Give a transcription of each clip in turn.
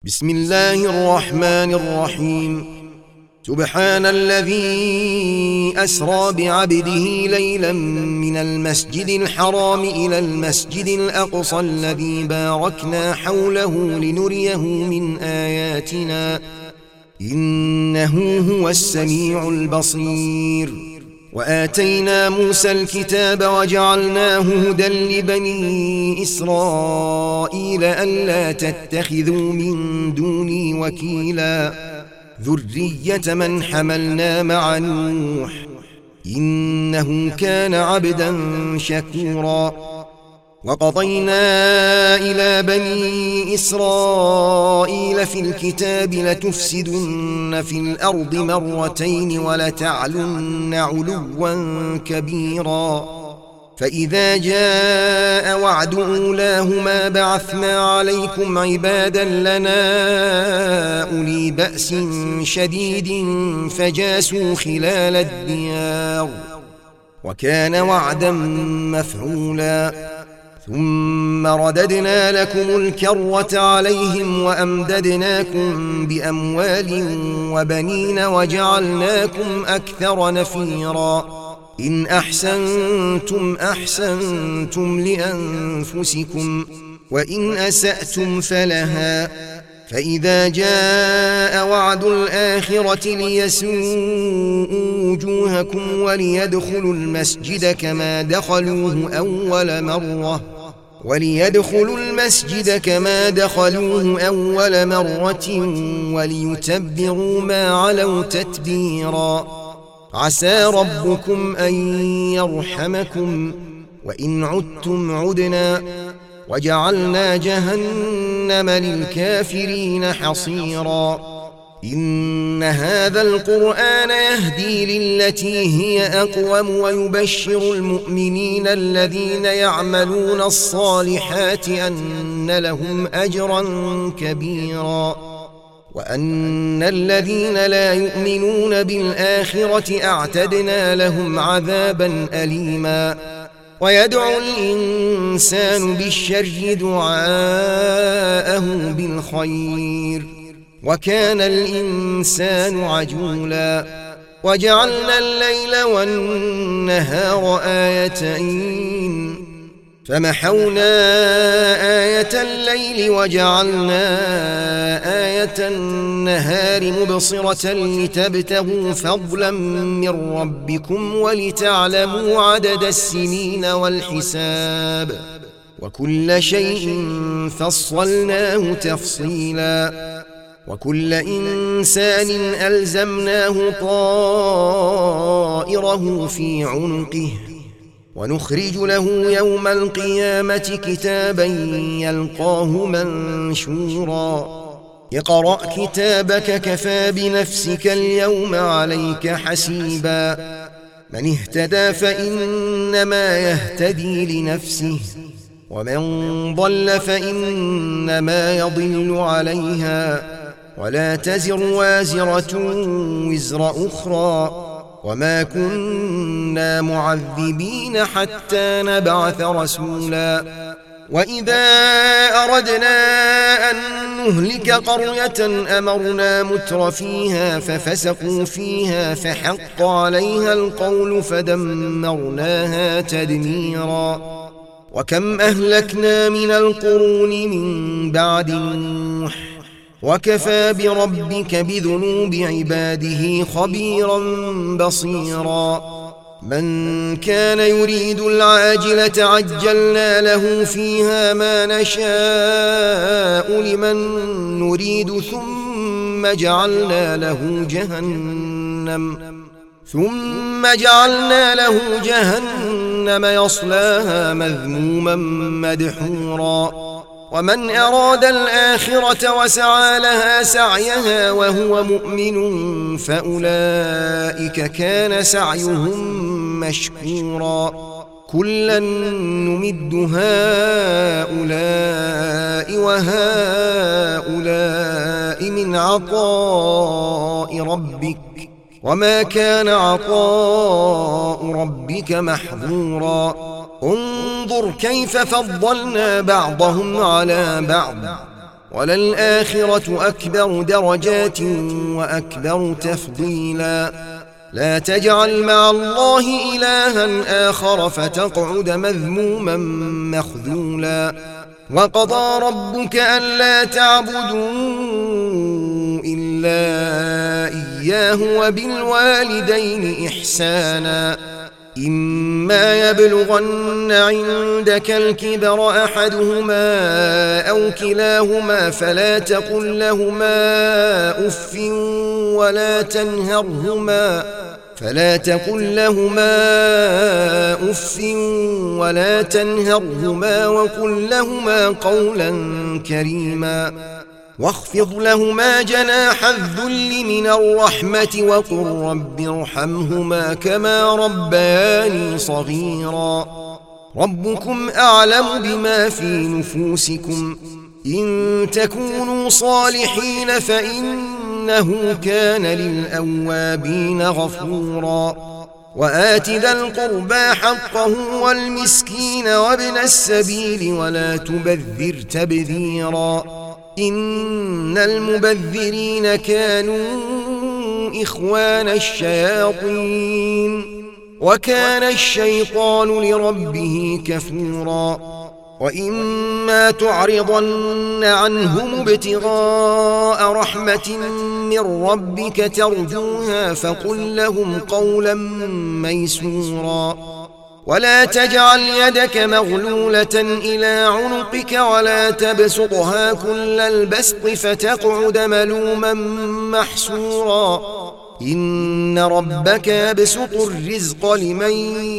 بسم الله الرحمن الرحيم. سبحان الذي أسرى بعبده ليلا من المسجد الحرام إلى المسجد الأقصى الذي باركنا حوله لنريه من آياتنا إنه هو السميع البصير. وآتينا موسى الكتاب وجعلناه هدى لبني إسرائيل ألا تتخذوا من دوني وكيلا ذرية من حملنا مع نوح إنه كان عبدا شكورا. وقضينا إلى بني إسرائيل في الكتاب لتفسدن في الأرض مرتين ولتعلن علوا كبيرا. فإذا جاء وعد أولاهما بعثنا عليكم عبادا لنا أولي بأس شديد فجاسوا خلال الديار وكان وعدا مفعولا. ثم رددنا لكم الكرة عليهم وأمددناكم بأموال وبنين وجعلناكم أكثر نفيرا. إن أحسنتم أحسنتم لأنفسكم وإن أسأتم فلها. فإذا جاء وعد الآخرة ليسوءوا وجوهكم وليدخلوا المسجد كما دخلوه أول مرة وليتبروا ما علوا تتبيرا. عسى ربكم أن يرحمكم وإن عدتم عدنا وجعلنا جهنم للكافرين حصيرا. إن هذا القرآن يهدي للتي هي أقوم ويبشر المؤمنين الذين يعملون الصالحات أن لهم أجرا كبيرا وأن الذين لا يؤمنون بالآخرة أعتدنا لهم عذابا أليما. ويدعو الإنسان بالشر دعاءه بالخير وكان الإنسان عجولا. وجعلنا الليل والنهار آيتين فمحونا آية الليل وجعلنا آية النهار مبصرة لتبتغوا فضلا من ربكم ولتعلموا عدد السنين والحساب وكل شيء فصلناه تفصيلا. وكل إنسان ألزمناه طائره في عنقه ونخرج له يوم القيامة كتابا يلقاه منشورا. اقرأ كتابك كفى بنفسك اليوم عليك حسيبا. من اهتدى فإنما يهتدي لنفسه ومن ضل فإنما يضل عليها ولا تزر وازرة وزر أخرى وما كنا معذبين حتى نبعث رسولا. وإذا أردنا أن نهلك قرية أمرنا متر فيها ففسقوا فيها فحق عليها القول فدمرناها تدميرا. وكم أهلكنا من القرون من بعد نوح وكفى بربك بذنوب عباده خبيرا بصيرا. من كان يريد العاجلة عجلنا له فيها ما نشاء لمن نريد ثم جعلنا له جهنم يصلاها مذموما مدحورا. ومن أراد الآخرة وسعى لها سعيها وهو مؤمن فأولئك كان سعيهم مشكورا. كلا نمد هؤلاء وهؤلاء من عطاء ربك وما كان عطاء ربك محظورا. انظر كيف فضلنا بعضهم على بعض وللآخرة أكبر درجات وأكبر تفضيلا لا تجعل مع الله إلها آخر فتقعد مذموما مخذولا وقضى ربك ألا تعبدوا إلا إياه وبالوالدين إحسانا إما يبلغن عندك الكبر أحدهما أو كلاهما فلا تقل لهما أف ولا تنهرهما وقل لهما قولا كريما واخفض لهما جناح الذل من الرحمة وقل رب ارحمهما كما ربياني صغيرا ربكم أعلم بما في نفوسكم إن تكونوا صالحين فإنه كان للأوابين غفورا وآت ذا القربى حقه والمسكين وابن السبيل ولا تبذر تبذيرا إن المبذرين كانوا إخوان الشياطين وكان الشيطان لربه كفورا وإما تعرضن عنهم ابتغاء رحمة من ربك ترجوها فقل لهم قولا ميسورا ولا تجعل يدك مغلولة إلى عنقك ولا تبسطها كل البسط فتقعد ملوما محسورا إن ربك يبسط الرزق لمن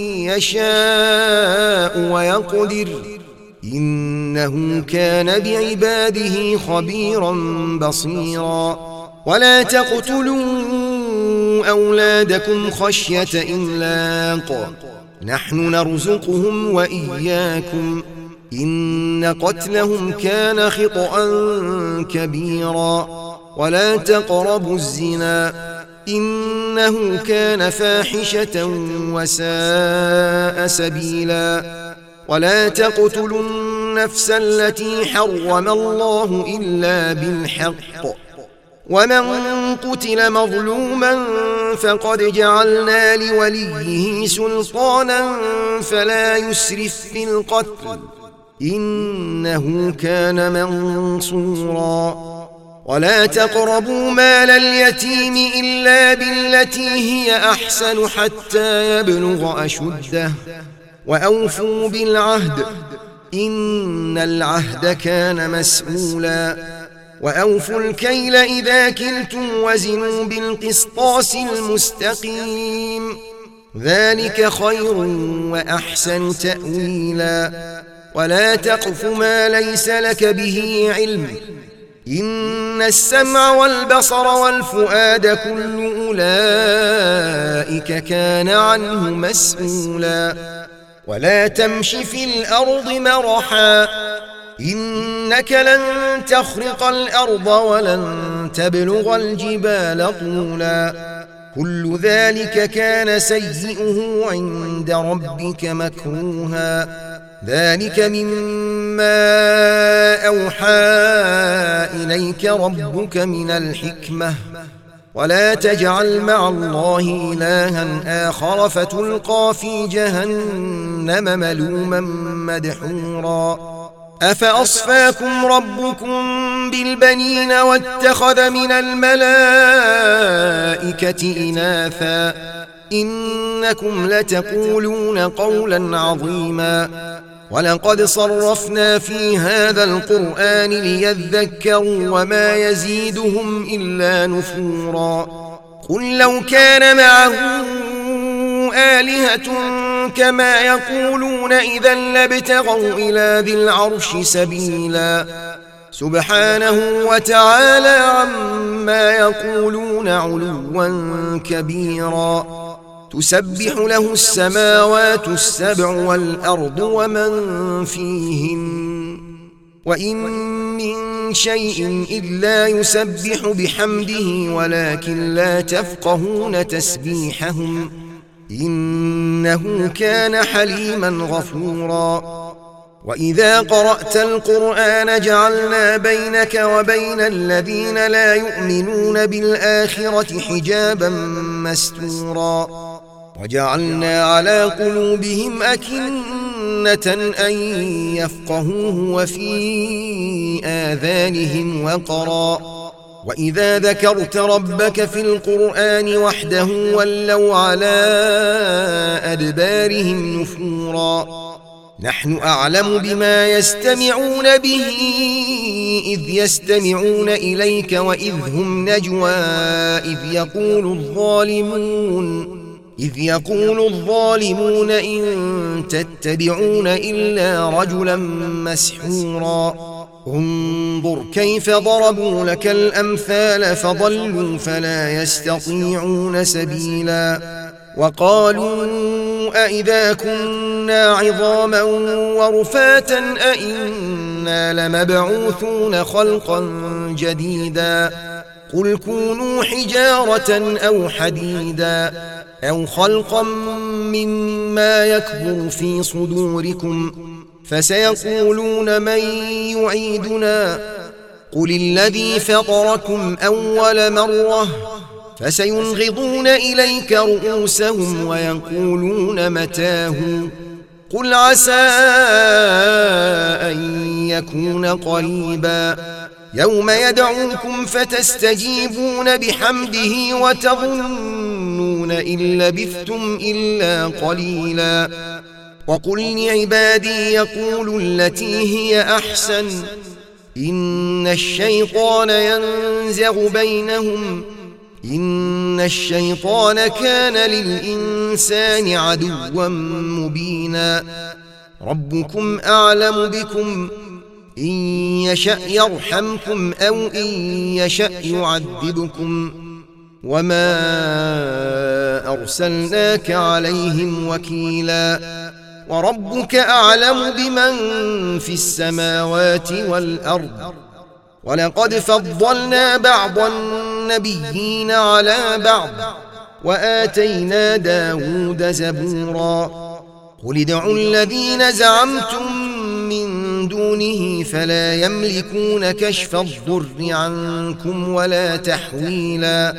يشاء ويقدر إنه كان بعباده خبيرا بصيرا ولا تقتلوا أولادكم خشية إملاق نحن نرزقهم وإياكم إن قتلهم كان خطأ كبيرا ولا تقربوا الزنا إنه كان فاحشة وساء سبيلا ولا تقتلوا النفس التي حرم الله إلا بالحق ومن قتل مظلوما فقد جعلنا لوليه سلطانا فلا يسرف في القتل إنه كان منصورا ولا تقربوا مال اليتيم إلا بالتي هي أحسن حتى يبلغ أشده وأوفوا بالعهد إن العهد كان مسؤولا وأوفوا الكيل إذا كلتم وزنوا بالقسطاس المستقيم ذلك خير وأحسن تأويلا ولا تقف ما ليس لك به علم إن السمع والبصر والفؤاد كل أولئك كان عنه مسؤولا ولا تمش في الأرض مرحا إنك لن تخرق الأرض ولن تبلغ الجبال طولا كل ذلك كان سيئه عند ربك مكروها ذلك مما أوحى إليك ربك من الحكمة ولا تجعل مع الله إلها آخر فتلقى في جهنم ملوما مدحورا أفأصفاكم ربكم بالبنين واتخذ من الملائكة إناثا إنكم لتقولون قولا عظيما ولقد صرفنا في هذا القرآن ليذكروا وما يزيدهم إلا نفورا قل لو كان معه آلهة كما يقولون إذا لابتغوا إلى ذي العرش سبيلا سبحانه وتعالى عما يقولون علوا كبيرا تسبح له السماوات السبع والأرض ومن فيهن وإن من شيء إلا يسبح بحمده ولكن لا تفقهون تسبيحهم إنه كان حليما غفورا وإذا قرأت القرآن جعلنا بينك وبين الذين لا يؤمنون بالآخرة حجابا مستورا وجعلنا على قلوبهم أكنة أن يفقهوه وفي آذانهم وقرا وإذا ذكرت ربك في القرآن وحده ولوا على أدبارهم نفورا نحن أعلم بما يستمعون به إذ يستمعون إليك وإذ هم نجوى إذ يقول الظالمون إن تتبعون إلا رجلا مسحورا انظر كيف ضربوا لك الأمثال فضلوا فلا يستطيعون سبيلا وقالوا أئذا كنا عظاما ورفاتا أئنا لمبعوثون خلقا جديدا قل كونوا حجارة أو حديدا أو خلقا مما يكبر في صدوركم فسيقولون من يعيدنا قل الذي فطركم أول مرة فسينغضون إليك رؤوسهم ويقولون متاه قل عسى أن يكون قريبا يوم يدعوكم فتستجيبون بحمده وتظنون إن لبثتم إلا قليلا وقل لعبادي يقولوا التي هي أحسن إن الشيطان ينزغ بينهم إن الشيطان كان للإنسان عدوا مبينا ربكم أعلم بكم إن يشأ يرحمكم أو إن يشأ يعذبكم وما أرسلناك عليهم وكيلا وربك أعلم بمن في السماوات والأرض ولقد فضلنا بعض النبيين على بعض وآتينا داود زبورا قل ادعوا الذين زعمتم من دونه فلا يملكون كشف الضر عنكم ولا تحويلا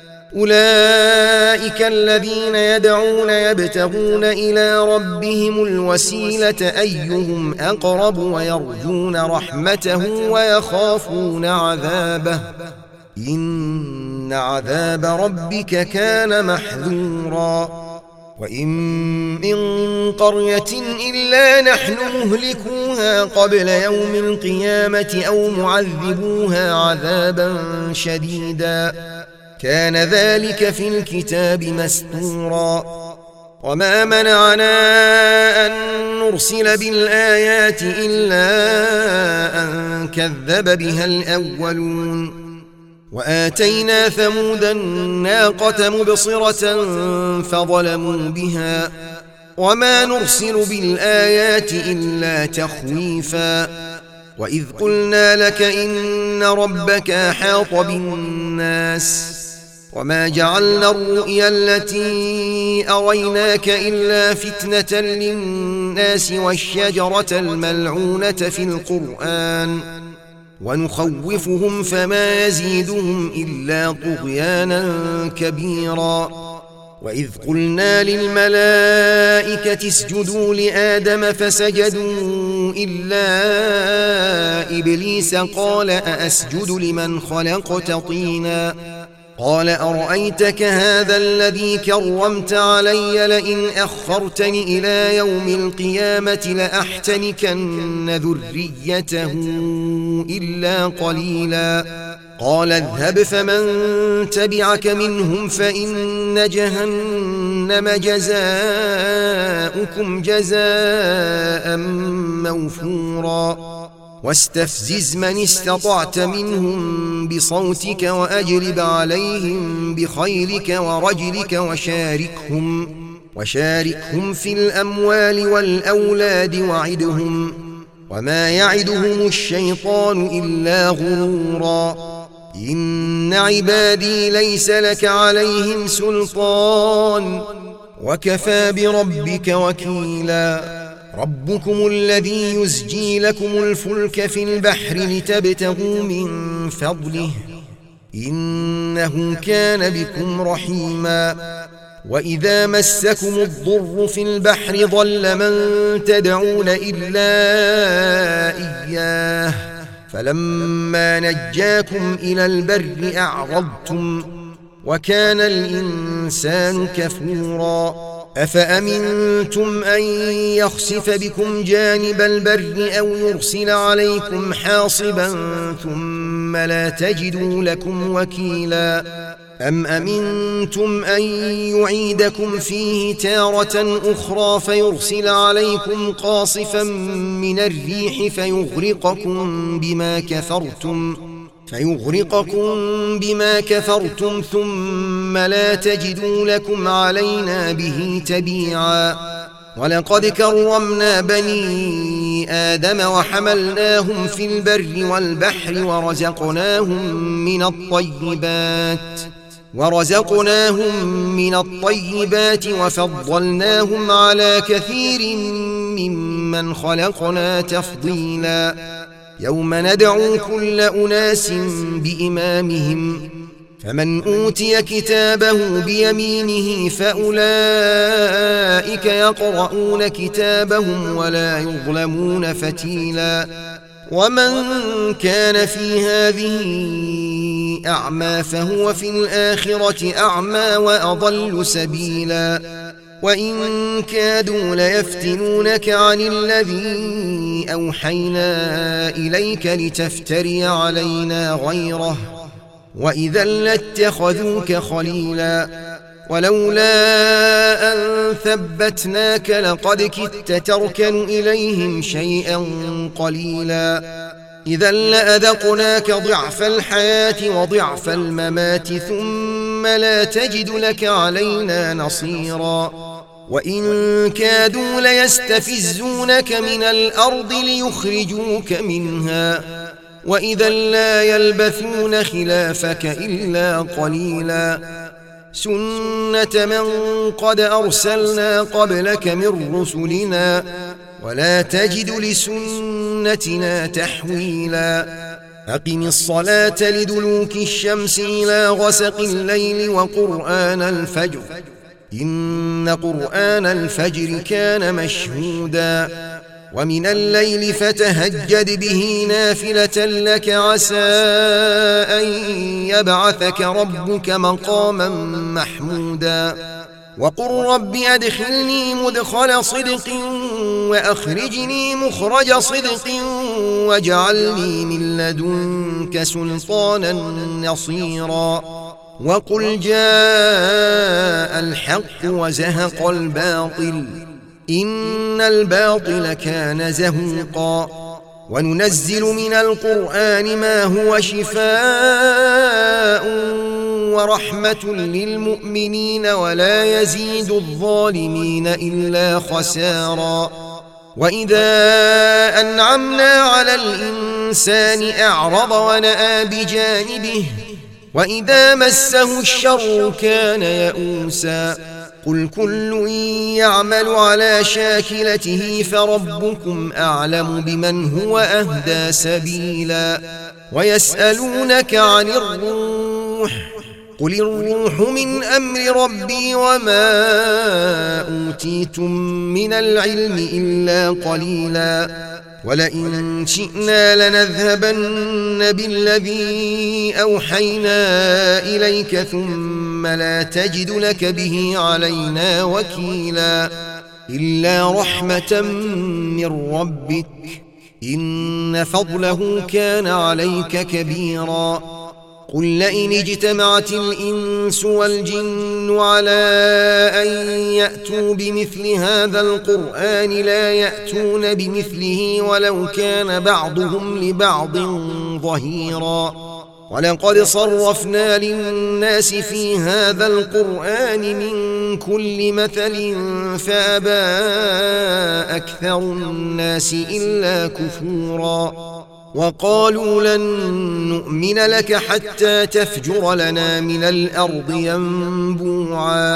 أولئك الذين يدعون يبتغون إلى ربهم الوسيلة أيهم أقرب ويرجون رحمته ويخافون عذابه إن عذاب ربك كان محذورا وإن من قرية إلا نحن مهلكوها قبل يوم القيامة أو معذبوها عذابا شديدا كان ذلك في الكتاب مسطورا وما منعنا أن نرسل بالآيات إلا أن كذب بها الأولون وآتينا ثمود الناقة مبصرة فظلموا بها وما نرسل بالآيات إلا تخويفا وإذ قلنا لك إن ربك أحاط بالناس وما جعلنا الرؤيا التي أريناك إلا فتنة للناس والشجرة الملعونة في القرآن ونخوفهم فما يزيدهم إلا طغيانا كبيرا وإذ قلنا للملائكة اسجدوا لآدم فسجدوا إلا إبليس قال أأسجد لمن خلقت طينا قال أرأيتك هذا الذي كرمت علي لئن أخرتني إلى يوم القيامة لأحتنكن ذريته إلا قليلا قال اذهب فمن تبعك منهم فإن جهنم جزاؤكم جزاء موفورا واستفزز من استطعت منهم بصوتك وأجلب عليهم بخيلك ورجلك وشاركهم في الأموال والأولاد وعدهم وما يعدهم الشيطان إلا غرورا إن عبادي ليس لك عليهم سلطان وكفى بربك وكيلا ربكم الذي يزجي لكم الفلك في البحر لتبتغوا من فضله إنه كان بكم رحيما وإذا مسكم الضر في البحر ضل من تدعون إلا إياه فلما نجاكم إلى البر أعرضتم وكان الإنسان كفورا أفأمنتم أن يخسف بكم جانب البر أو يرسل عليكم حاصبا ثم لا تجدوا لكم وكيلا أم أمنتم أن يعيدكم فيه تارة أخرى فيرسل عليكم قاصفا من الريح فيغرقكم بما كفرتم ثم لا تجدوا لكم علينا به تبيعا ولقد كرمنا بني آدم وحملناهم في البر والبحر ورزقناهم من الطيبات وفضلناهم على كثير ممن خلقنا تفضيلا يوم ندعو كل أناس بإمامهم فمن أوتي كتابه بيمينه فأولئك يقرؤون كتابهم ولا يظلمون فتيلا ومن كان في هذه أعمى فهو في الآخرة أعمى وأضل سبيلا وإن كادوا ليفتنونك عن الذي أوحينا إليك لتفتري علينا غيره وإذا لاتخذوك خليلا ولولا أن ثبتناك لقد كدت تركن إليهم شيئا قليلا إذا لأذقناك ضعف الحياة وضعف الممات ثم لا تجد لك علينا نصيرا وإن كادوا ليستفزونك من الأرض ليخرجوك منها وإذا لا يلبثون خلافك إلا قليلا سنة من قد أرسلنا قبلك من رسلنا ولا تجد لسنتنا تحويلا أقم الصلاة لدلوك الشمس إلى غسق الليل وقرآن الفجر إن قرآن الفجر كان مشهودا ومن الليل فتهجد به نافلة لك عسى أن يبعثك ربك مقاما محمودا وقل رب أدخلني مدخل صدق وأخرجني مخرج صدق واجعلني من لدنك سلطانا نصيرا وقل جاء الحق وزهق الباطل إن الباطل كان زهوقا وننزل من القرآن ما هو شفاء ورحمة للمؤمنين ولا يزيد الظالمين إلا خسارا وإذا أنعمنا على الإنسان أعرض ونأى بجانبه وإذا مسه الشر كان يئوسا قل كل يعمل على شاكلته فربكم أعلم بمن هو أهدى سبيلا ويسألونك عن الروح قل الروح من أمر ربي وما أوتيتم من العلم إلا قليلا ولئن شئنا لنذهبن بالذي أوحينا إليك ثم لا تجد لك به علينا وكيلا إلا رحمة من ربك إن فضله كان عليك كبيرا قل لئن اجتمعت الإنس والجن على أن يأتوا بمثل هذا القرآن لا يأتون بمثله ولو كان بعضهم لبعض ظهيرا ولقد صرفنا للناس في هذا القرآن من كل مثل فأبى أكثر الناس إلا كفورا وقالوا لن نؤمن لك حتى تفجر لنا من الأرض ينبوعا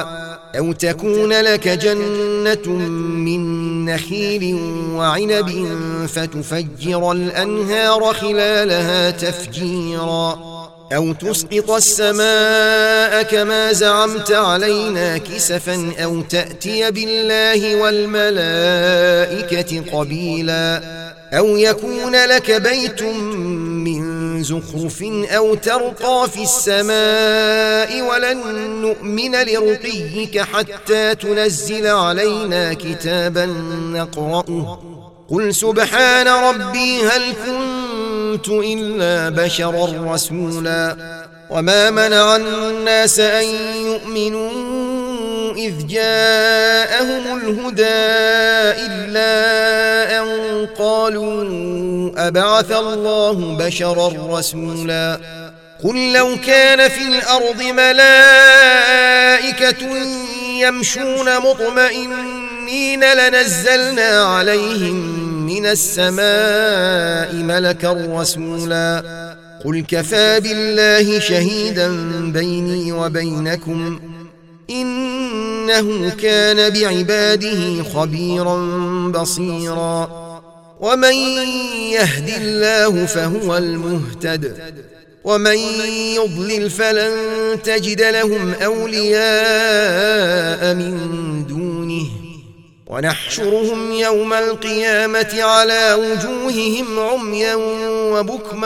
أو تكون لك جنة من نخيل وعنب فتفجر الأنهار خلالها تفجيرا أو تسقط السماء كما زعمت علينا كسفا أو تأتي بالله والملائكة قبيلا أو يكون لك بيت من زخرف أو ترقى في السماء ولن نؤمن لرقيك حتى تنزل علينا كتابا نقرأه قل سبحان ربي هل كنت إلا بشرا رسولا وما منع الناس أن يؤمنوا إذ جاءهم الهدى إلا أن قالوا أبعث الله بشرا رسولا قل لو كان في الأرض ملائكة يمشون مطمئنين لنزلنا عليهم من السماء ملكا رسولا قل كفى بالله شهيدا بيني وبينكم إنه كان بعباده خبيرا بصيرا ومن يهد الله فهو المهتد ومن يضلل فلن تجد لهم أولياء من دونه ونحشرهم يوم القيامة على وجوههم عميا وبكما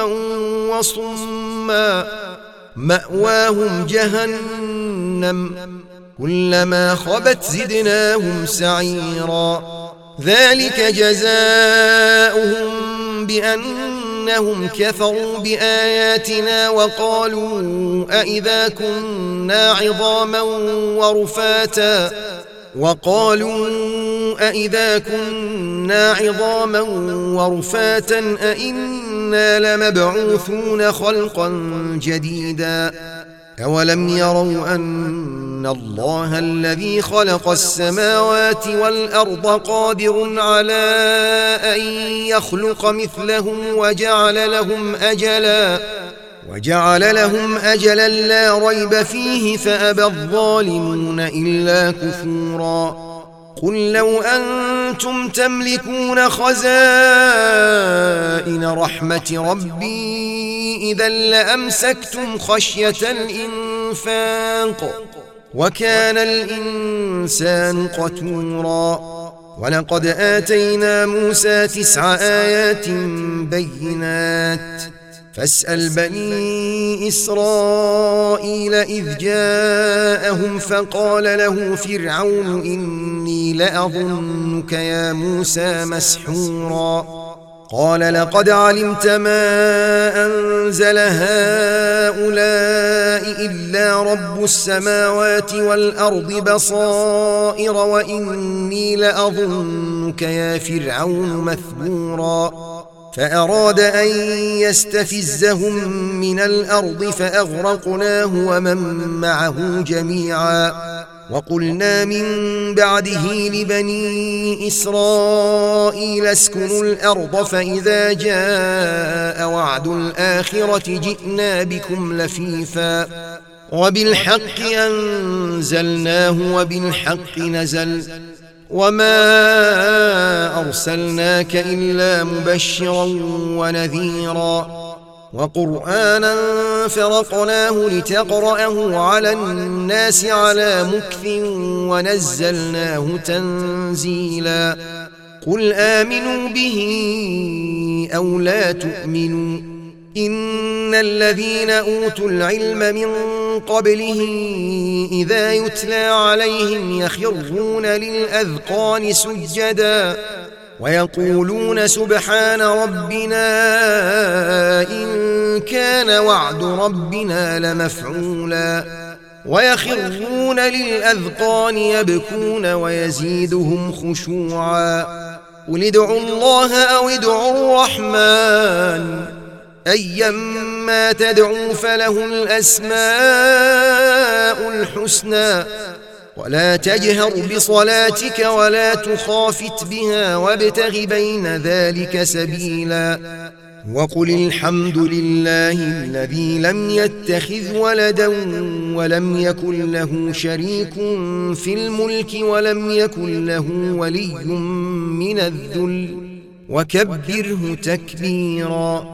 وصما مأواهم جهنم كلما خبت زدناهم سعيرا ذلك جزاؤهم بأنهم كفروا بآياتنا وقالوا أئذا كنا عظاما ورفاتا أئنا لمبعوثون خلقا جديدا أولم يروا أن الله الذي خلق السماوات والأرض قادر على أن يخلق مثلهم وجعل لهم أجلا لا ريب فيه فأبى الظالمون إلا كفورا قل لو أنتم تملكون خزائن رحمة ربي إذا لأمسكتم خشية الإنفاق وكان الإنسان قتورا ولقد آتينا موسى 9 آيات بينات فاسأل بني إسرائيل إذ جاءهم فقال له فرعون إني لأظنك يا موسى مسحورا قال لقد علمت ما أنزل هؤلاء إلا رب السماوات والأرض بصائر وإني لأظنك يا فرعون مثبورا فأراد أن يستفزهم من الأرض فأغرقناه ومن معه جميعا وقلنا من بعده لبني إسرائيل اسكنوا الأرض فإذا جاء وعد الآخرة جئنا بكم لفيفا وبالحق أنزلناه وبالحق نزل وما أرسلناك إلا مبشرا ونذيرا وقرآنا فرقناه لتقرأه على الناس على مكث ونزلناه تنزيلا قل آمنوا به أو لا تؤمنوا إن الذين أوتوا العلم من قبله إذا يتلى عليهم يخرون للأذقان سجدا ويقولون سبحان ربنا إن كان وعد ربنا لمفعولا ويخرون للأذقان يبكون ويزيدهم خشوعا قل ادعوا الله أو ادعوا الرحمن أيما تدعوا فله الأسماء الحسنى ولا تجهر بصلاتك ولا تخافت بها وابتغ بين ذلك سبيلا وقل الحمد لله الذي لم يتخذ ولدا ولم يكن له شريك في الملك ولم يكن له ولي من الذل وكبره تكبيرا.